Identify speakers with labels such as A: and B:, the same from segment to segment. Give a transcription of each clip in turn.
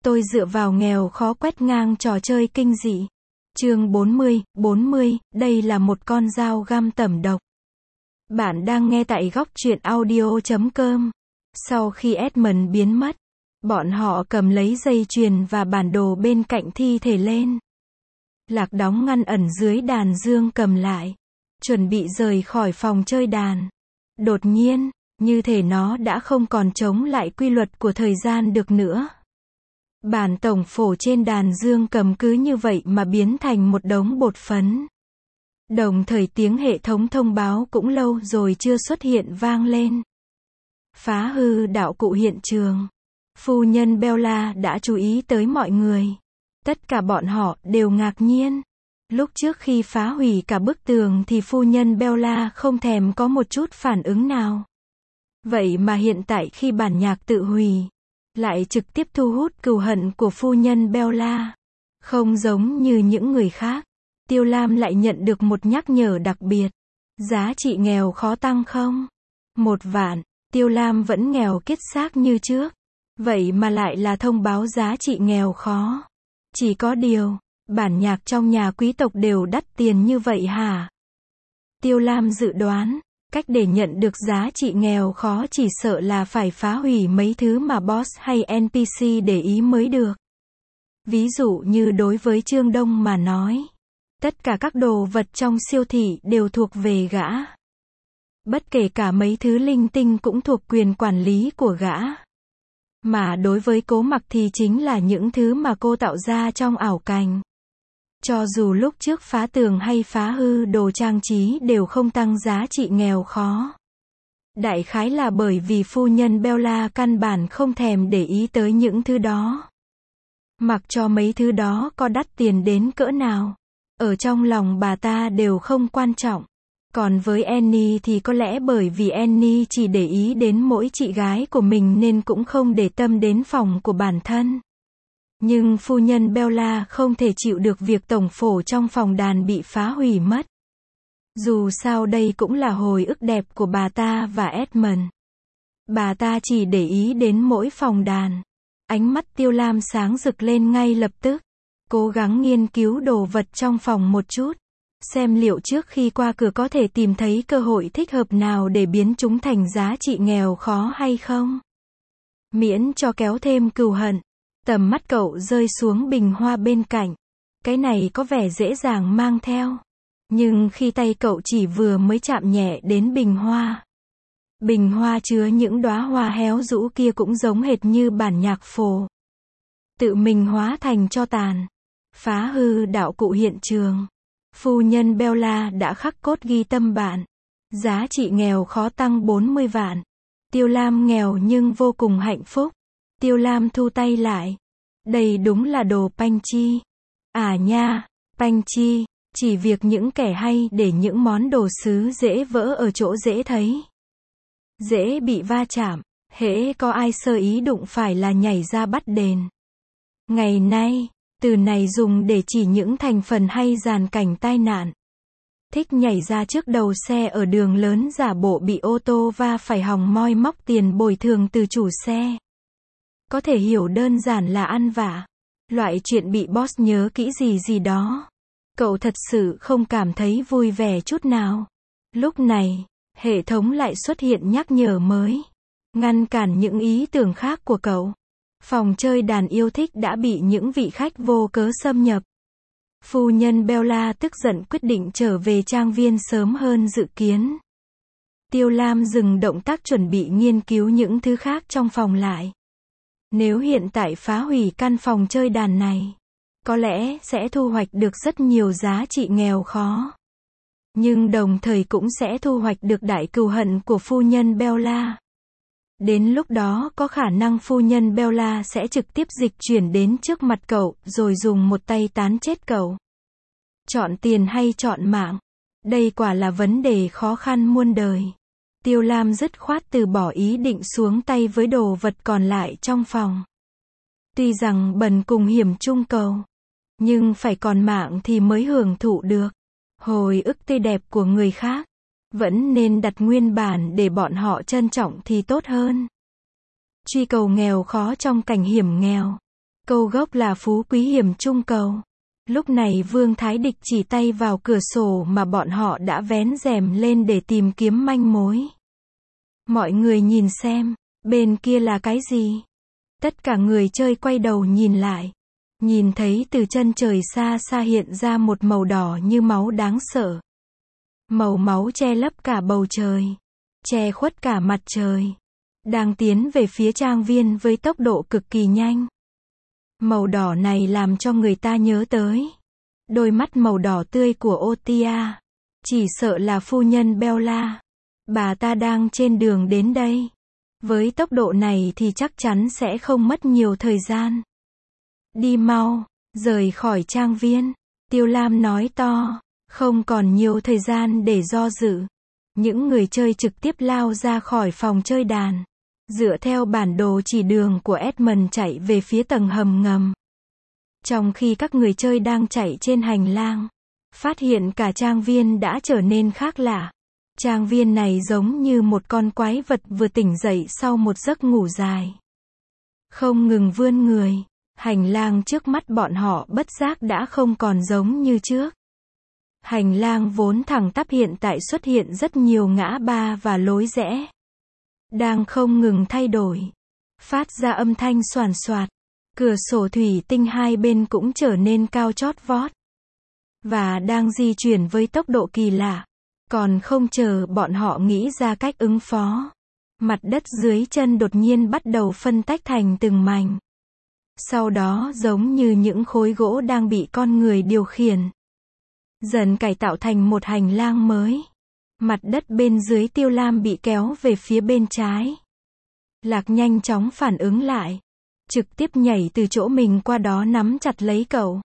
A: Tôi dựa vào nghèo khó quét ngang trò chơi kinh dị. Chương 40, đây là một con dao găm tẩm độc. Bạn đang nghe tại góc truyện audio.com. Sau khi Edmund biến mất, bọn họ cầm lấy dây chuyền và bản đồ bên cạnh thi thể lên. Lạc đóng ngăn ẩn dưới đàn dương cầm lại, chuẩn bị rời khỏi phòng chơi đàn. Đột nhiên, như thể nó đã không còn chống lại quy luật của thời gian được nữa. Bản tổng phổ trên đàn dương cầm cứ như vậy mà biến thành một đống bột phấn. Đồng thời tiếng hệ thống thông báo cũng lâu rồi chưa xuất hiện vang lên. Phá hư đạo cụ hiện trường. Phu nhân Bella đã chú ý tới mọi người. Tất cả bọn họ đều ngạc nhiên. Lúc trước khi phá hủy cả bức tường thì phu nhân Bella không thèm có một chút phản ứng nào. Vậy mà hiện tại khi bản nhạc tự hủy, lại trực tiếp thu hút cừu hận của phu nhân Bella. Không giống như những người khác, Tiêu Lam lại nhận được một nhắc nhở đặc biệt. Giá trị nghèo khó tăng không? 1 vạn, Tiêu Lam vẫn nghèo kiết xác như trước. Vậy mà lại là thông báo giá trị nghèo khó. Chỉ có điều, bản nhạc trong nhà quý tộc đều đắt tiền như vậy hả? Tiêu Lam dự đoán, cách để nhận được giá trị nghèo khó chỉ sợ là phải phá hủy mấy thứ mà boss hay NPC để ý mới được. Ví dụ như đối với Trương Đông mà nói, tất cả các đồ vật trong siêu thị đều thuộc về gã. Bất kể cả mấy thứ linh tinh cũng thuộc quyền quản lý của gã. Mà đối với Cố Mặc thì chính là những thứ mà cô tạo ra trong ảo cảnh. Cho dù lúc trước phá tường hay phá hư đồ trang trí đều không tăng giá trị nghèo khó. Đại khái là bởi vì phu nhân Bella căn bản không thèm để ý tới những thứ đó. Mặc cho mấy thứ đó có đắt tiền đến cỡ nào, ở trong lòng bà ta đều không quan trọng. Còn với Annie thì có lẽ bởi vì Annie chỉ để ý đến mỗi chị gái của mình nên cũng không để tâm đến phòng của bản thân. Nhưng phu nhân Bella không thể chịu được việc tổng phổ trong phòng đàn bị phá hủy mất. Dù sao đây cũng là hồi ức đẹp của bà ta và Edmund. Bà ta chỉ để ý đến mỗi phòng đàn. Ánh mắt Tiêu Lam sáng rực lên ngay lập tức. Cố gắng nghiên cứu đồ vật trong phòng một chút. Xem liệu trước khi qua cửa có thể tìm thấy cơ hội thích hợp nào để biến chúng thành giá trị nghèo khó hay không. Miễn cho kéo thêm cừu hận. Tầm mắt cậu rơi xuống bình hoa bên cạnh. Cái này có vẻ dễ dàng mang theo. Nhưng khi tay cậu chỉ vừa mới chạm nhẹ đến bình hoa. Bình hoa chứa những đóa hoa héo rũ kia cũng giống hệt như bản nhạc phổ. Tự mình hóa thành tro tàn. Phá hư đạo cụ hiện trường. Phu nhân Bella đã khắc cốt ghi tâm bạn. Giá trị nghèo khó tăng 40 vạn. Tiêu Lam nghèo nhưng vô cùng hạnh phúc. Tiêu Lam thu tay lại. Đây đúng là đồ panh chi. À nha, panh chi, chỉ việc những kẻ hay để những món đồ sứ dễ vỡ ở chỗ dễ thấy. Dễ bị va chạm, hễ có ai sơ ý đụng phải là nhảy ra bắt đền. Ngày nay, từ này dùng để chỉ những thành phần hay dàn cảnh tai nạn. Thích nhảy ra trước đầu xe ở đường lớn giả bộ bị ô tô va phải hòng moi móc tiền bồi thường từ chủ xe. Có thể hiểu đơn giản là ăn vạ. Loại chuyện bị boss nhớ kỹ gì đó. Cậu thật sự không cảm thấy vui vẻ chút nào. Lúc này, hệ thống lại xuất hiện nhắc nhở mới. Ngăn cản những ý tưởng khác của cậu. Phòng chơi đàn yêu thích đã bị những vị khách vô cớ xâm nhập. Phu nhân Bella tức giận quyết định trở về trang viên sớm hơn dự kiến. Tiêu Lam dừng động tác chuẩn bị nghiên cứu những thứ khác trong phòng lại. Nếu hiện tại phá hủy căn phòng chơi đàn này, có lẽ sẽ thu hoạch được rất nhiều giá trị nghèo khó. Nhưng đồng thời cũng sẽ thu hoạch được đại cừu hận của phu nhân Bella. Đến lúc đó có khả năng phu nhân Bella sẽ trực tiếp dịch chuyển đến trước mặt cậu, rồi dùng một tay tán chết cậu. Chọn tiền hay chọn mạng? Đây quả là vấn đề khó khăn muôn đời. Tiêu Lam dứt khoát từ bỏ ý định xuống tay với đồ vật còn lại trong phòng. Tuy rằng bần cùng hiểm chung cầu, nhưng phải còn mạng thì mới hưởng thụ được. Hồi ức tươi đẹp của người khác, vẫn nên đặt nguyên bản để bọn họ trân trọng thì tốt hơn. Truy cầu nghèo khó trong cảnh hiểm nghèo. Câu gốc là phú quý hiểm trung cầu. Lúc này Vương Thái Địch chỉ tay vào cửa sổ mà bọn họ đã vén rèm lên để tìm kiếm manh mối. Mọi người nhìn xem, bên kia là cái gì? Tất cả người chơi quay đầu nhìn lại. Nhìn thấy từ chân trời xa xa hiện ra một màu đỏ như máu đáng sợ. Màu máu che lấp cả bầu trời, che khuất cả mặt trời. Đang tiến về phía trang viên với tốc độ cực kỳ nhanh. Màu đỏ này làm cho người ta nhớ tới đôi mắt màu đỏ tươi của Otia. Chỉ sợ là phu nhân Bella. Bà ta đang trên đường đến đây. Với tốc độ này thì chắc chắn sẽ không mất nhiều thời gian. Đi mau, rời khỏi trang viên. Tiêu Lam nói to. Không còn nhiều thời gian để do dự. Những người chơi trực tiếp lao ra khỏi phòng chơi đàn. Dựa theo bản đồ chỉ đường của Edmund chạy về phía tầng hầm ngầm. Trong khi các người chơi đang chạy trên hành lang, phát hiện cả trang viên đã trở nên khác lạ. Trang viên này giống như một con quái vật vừa tỉnh dậy sau một giấc ngủ dài. Không ngừng vươn người, hành lang trước mắt bọn họ bất giác đã không còn giống như trước. Hành lang vốn thẳng tắp hiện tại xuất hiện rất nhiều ngã ba và lối rẽ. Đang không ngừng thay đổi. Phát ra âm thanh xoàn xoạt. Cửa sổ thủy tinh hai bên cũng trở nên cao chót vót. Và đang di chuyển với tốc độ kỳ lạ. Còn không chờ bọn họ nghĩ ra cách ứng phó. Mặt đất dưới chân đột nhiên bắt đầu phân tách thành từng mảnh. Sau đó giống như những khối gỗ đang bị con người điều khiển. Dần cải tạo thành một hành lang mới. Mặt đất bên dưới Tiêu Lam bị kéo về phía bên trái. Lạc nhanh chóng phản ứng lại. Trực tiếp nhảy từ chỗ mình qua đó nắm chặt lấy cậu.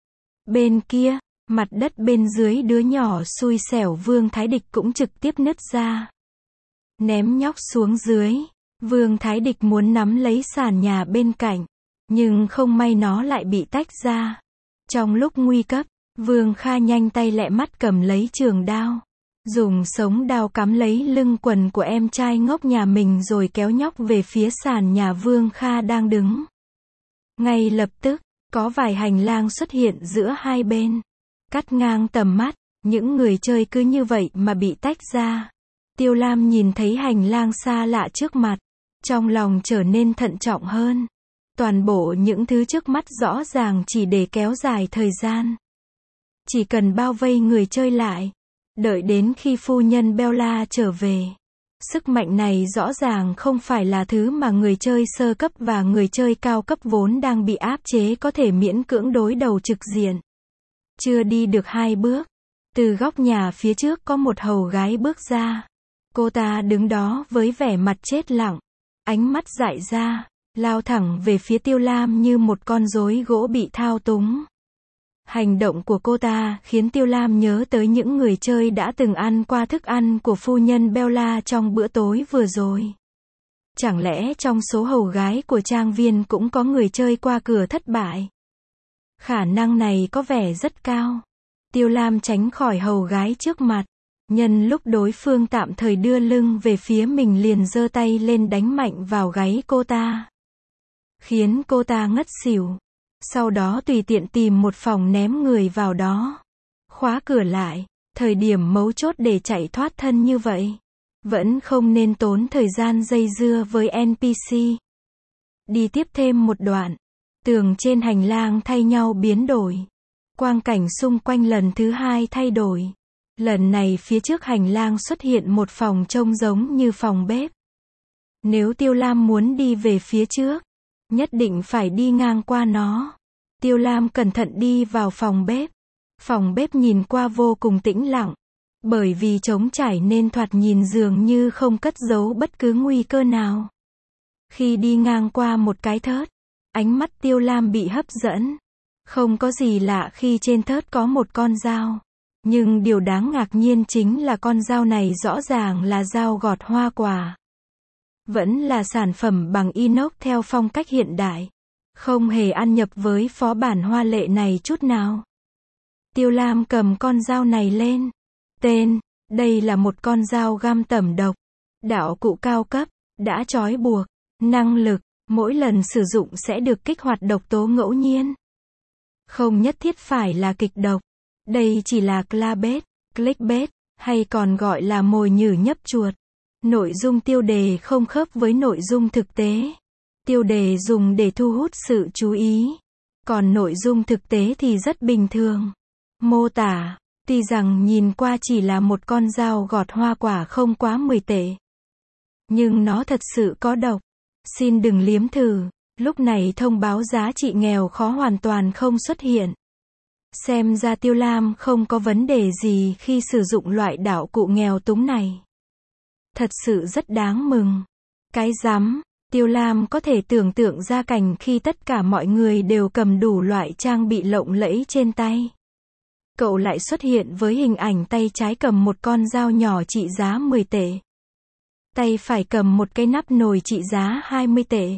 A: Bên kia, mặt đất bên dưới đứa nhỏ xui xẻo Vương Thái Địch cũng trực tiếp nứt ra. Ném nhóc xuống dưới. Vương Thái Địch muốn nắm lấy sàn nhà bên cạnh. Nhưng không may nó lại bị tách ra. Trong lúc nguy cấp, Vương Kha nhanh tay lẹ mắt cầm lấy trường đao. Dùng sống đao cắm lấy lưng quần của em trai ngốc nhà mình rồi kéo nhóc về phía sàn nhà Vương Kha đang đứng. Ngay lập tức, có vài hành lang xuất hiện giữa hai bên. Cắt ngang tầm mắt, những người chơi cứ như vậy mà bị tách ra. Tiêu Lam nhìn thấy hành lang xa lạ trước mặt. Trong lòng trở nên thận trọng hơn. Toàn bộ những thứ trước mắt rõ ràng chỉ để kéo dài thời gian. Chỉ cần bao vây người chơi lại. Đợi đến khi phu nhân Bella trở về. Sức mạnh này rõ ràng không phải là thứ mà người chơi sơ cấp và người chơi cao cấp vốn đang bị áp chế có thể miễn cưỡng đối đầu trực diện. Chưa đi được 2 bước. Từ góc nhà phía trước có một hầu gái bước ra. Cô ta đứng đó với vẻ mặt chết lặng. Ánh mắt dại ra. Lao thẳng về phía Tiêu Lam như một con rối gỗ bị thao túng. Hành động của cô ta khiến Tiêu Lam nhớ tới những người chơi đã từng ăn qua thức ăn của phu nhân Bella trong bữa tối vừa rồi. Chẳng lẽ trong số hầu gái của trang viên cũng có người chơi qua cửa thất bại? Khả năng này có vẻ rất cao. Tiêu Lam tránh khỏi hầu gái trước mặt. Nhân lúc đối phương tạm thời đưa lưng về phía mình liền giơ tay lên đánh mạnh vào gáy cô ta. Khiến cô ta ngất xỉu. Sau đó tùy tiện tìm một phòng ném người vào đó. Khóa cửa lại. Thời điểm mấu chốt để chạy thoát thân như vậy. Vẫn không nên tốn thời gian dây dưa với NPC. Đi tiếp thêm một đoạn. Tường trên hành lang thay nhau biến đổi. Quang cảnh xung quanh lần thứ 2 thay đổi. Lần này phía trước hành lang xuất hiện một phòng trông giống như phòng bếp. Nếu Tiêu Lam muốn đi về phía trước, nhất định phải đi ngang qua nó. Tiêu Lam cẩn thận đi vào phòng bếp. Phòng bếp nhìn qua vô cùng tĩnh lặng. Bởi vì trống trải nên thoạt nhìn dường như không cất giấu bất cứ nguy cơ nào. Khi đi ngang qua một cái thớt, ánh mắt Tiêu Lam bị hấp dẫn. Không có gì lạ khi trên thớt có một con dao. Nhưng điều đáng ngạc nhiên chính là con dao này rõ ràng là dao gọt hoa quả. Vẫn là sản phẩm bằng inox theo phong cách hiện đại. Không hề ăn nhập với phó bản hoa lệ này chút nào. Tiêu Lam cầm con dao này lên. Tên, đây là một con dao găm tẩm độc. Đạo cụ cao cấp, đã trói buộc. Năng lực, Mỗi lần sử dụng sẽ được kích hoạt độc tố ngẫu nhiên. Không nhất thiết phải là kịch độc. Đây chỉ là clickbait, hay còn gọi là mồi nhử nhấp chuột. Nội dung tiêu đề không khớp với nội dung thực tế. Tiêu đề dùng để thu hút sự chú ý. Còn nội dung thực tế thì rất bình thường. Mô tả, tuy rằng nhìn qua chỉ là một con dao gọt hoa quả không quá 10 tệ. Nhưng nó thật sự có độc. Xin đừng liếm thử. Lúc này thông báo giá trị nghèo khó hoàn toàn không xuất hiện. Xem ra Tiêu Lam không có vấn đề gì khi sử dụng loại đạo cụ nghèo túng này. Thật sự rất đáng mừng. Cái rắm, Tiêu Lam có thể tưởng tượng ra cảnh khi tất cả mọi người đều cầm đủ loại trang bị lộng lẫy trên tay. Cậu lại xuất hiện với hình ảnh tay trái cầm một con dao nhỏ trị giá 10 tệ. Tay phải cầm một cái nắp nồi trị giá 20 tệ.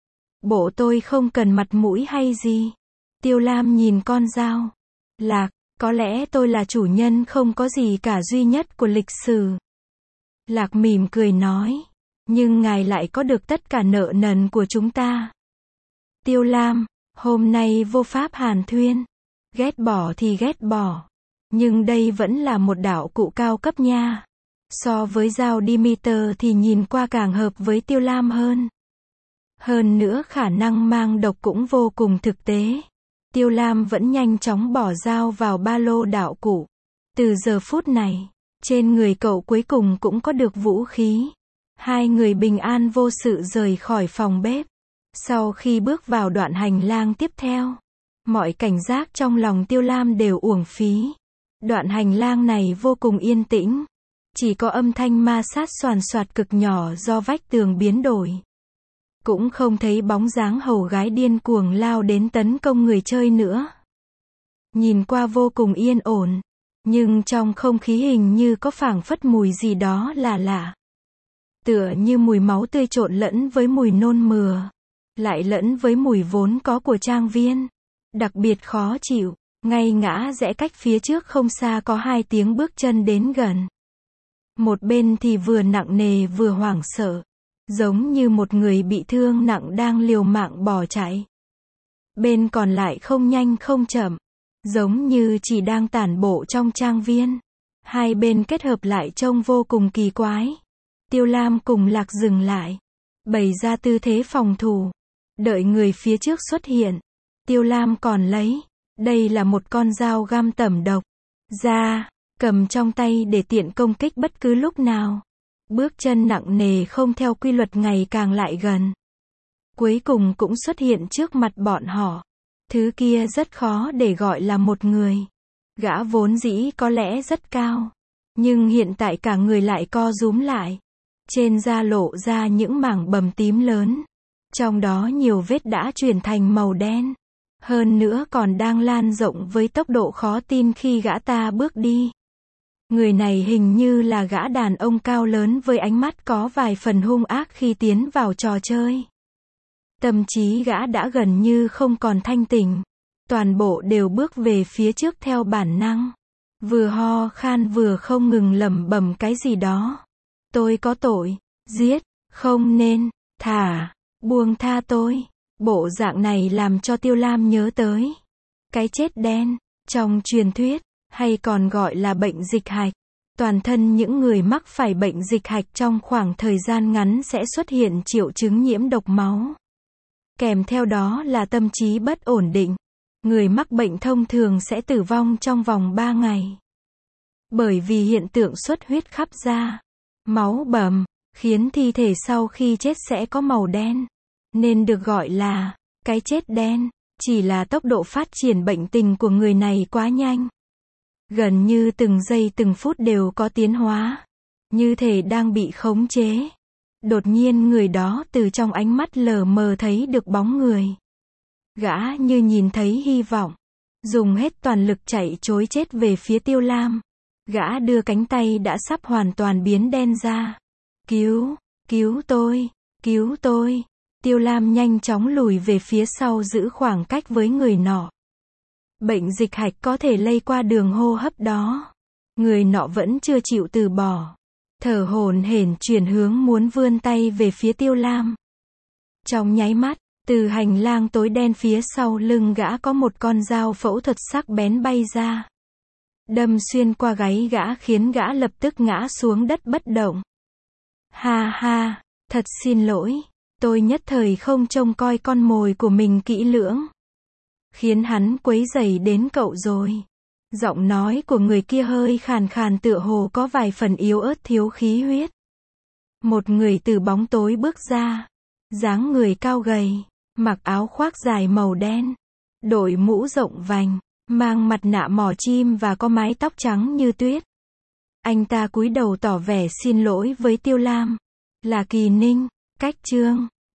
A: Bộ tôi không cần mặt mũi hay gì. Tiêu Lam nhìn con dao. Lạc, có lẽ tôi là chủ nhân không có gì cả duy nhất của lịch sử. Lạc mỉm cười nói. Nhưng ngài lại có được tất cả nợ nần của chúng ta. Tiêu Lam, hôm nay vô pháp hàn thuyên. Ghét bỏ thì ghét bỏ. Nhưng đây vẫn là một đạo cụ cao cấp nha. So với dao Demeter thì nhìn qua càng hợp với Tiêu Lam hơn. Hơn nữa khả năng mang độc cũng vô cùng thực tế. Tiêu Lam vẫn nhanh chóng bỏ dao vào ba lô đạo cụ. Từ giờ phút này, trên người cậu cuối cùng cũng có được vũ khí. Hai người bình an vô sự rời khỏi phòng bếp. Sau khi bước vào đoạn hành lang tiếp theo, mọi cảnh giác trong lòng Tiêu Lam đều uổng phí. Đoạn hành lang này vô cùng yên tĩnh. Chỉ có âm thanh ma sát xoàn xoạt cực nhỏ do vách tường biến đổi. Cũng không thấy bóng dáng hầu gái điên cuồng lao đến tấn công người chơi nữa. Nhìn qua vô cùng yên ổn. Nhưng trong không khí hình như có phảng phất mùi gì đó là lạ. Tựa như mùi máu tươi trộn lẫn với mùi nôn mửa. Lại lẫn với mùi vốn có của trang viên. Đặc biệt khó chịu. Ngay ngã rẽ cách phía trước không xa có hai tiếng bước chân đến gần. Một bên thì vừa nặng nề vừa hoảng sợ. Giống như một người bị thương nặng đang liều mạng bỏ chạy. Bên còn lại không nhanh không chậm. Giống như chỉ đang tản bộ trong trang viên. Hai bên kết hợp lại trông vô cùng kỳ quái. Tiêu Lam cùng Lạc dừng lại. Bày ra tư thế phòng thủ. Đợi người phía trước xuất hiện. Tiêu Lam còn lấy. Đây là một con dao găm tẩm độc. Ra, cầm trong tay để tiện công kích bất cứ lúc nào. Bước chân nặng nề không theo quy luật ngày càng lại gần. Cuối cùng cũng xuất hiện trước mặt bọn họ. Thứ kia rất khó để gọi là một người. Gã vốn dĩ có lẽ rất cao. Nhưng hiện tại cả người lại co rúm lại. Trên da lộ ra những mảng bầm tím lớn. Trong đó nhiều vết đã chuyển thành màu đen. Hơn nữa còn đang lan rộng với tốc độ khó tin khi gã ta bước đi. Người này hình như là gã đàn ông cao lớn với ánh mắt có vài phần hung ác khi tiến vào trò chơi. Tâm trí gã đã gần như không còn thanh tỉnh. Toàn bộ đều bước về phía trước theo bản năng. Vừa ho khan vừa không ngừng lẩm bẩm cái gì đó. Tôi có tội, giết, không nên, thả, buông tha tôi. Bộ dạng này làm cho Tiêu Lam nhớ tới cái chết đen, trong truyền thuyết, hay còn gọi là bệnh dịch hạch. Toàn thân những người mắc phải bệnh dịch hạch trong khoảng thời gian ngắn sẽ xuất hiện triệu chứng nhiễm độc máu. Kèm theo đó là tâm trí bất ổn định. Người mắc bệnh thông thường sẽ tử vong trong vòng 3 ngày. Bởi vì hiện tượng xuất huyết khắp da, máu bầm, khiến thi thể sau khi chết sẽ có màu đen. Nên được gọi là cái chết đen. Chỉ là tốc độ phát triển bệnh tình của người này quá nhanh. Gần như từng giây từng phút đều có tiến hóa. Như thể đang bị khống chế. Đột nhiên người đó từ trong ánh mắt lờ mờ thấy được bóng người. Gã như nhìn thấy hy vọng. Dùng hết toàn lực chạy trối chết về phía Tiêu Lam. Gã đưa cánh tay đã sắp hoàn toàn biến đen ra. Cứu tôi, cứu tôi. Tiêu Lam nhanh chóng lùi về phía sau giữ khoảng cách với người nọ. Bệnh dịch hạch có thể lây qua đường hô hấp đó. Người nọ vẫn chưa chịu từ bỏ. Thở hổn hển chuyển hướng muốn vươn tay về phía Tiêu Lam. Trong nháy mắt, từ hành lang tối đen phía sau lưng gã có một con dao phẫu thuật sắc bén bay ra. Đâm xuyên qua gáy gã khiến gã lập tức ngã xuống đất bất động. Ha ha, thật xin lỗi, tôi nhất thời không trông coi con mồi của mình kỹ lưỡng. Khiến hắn quấy rầy đến cậu rồi. Giọng nói của người kia hơi khàn khàn tựa hồ có vài phần yếu ớt thiếu khí huyết. Một người từ bóng tối bước ra. Dáng người cao gầy, mặc áo khoác dài màu đen, đội mũ rộng vành, mang mặt nạ mỏ chim và có mái tóc trắng như tuyết. Anh ta cúi đầu tỏ vẻ xin lỗi với Tiêu Lam. Là Kỳ Ninh, cách chương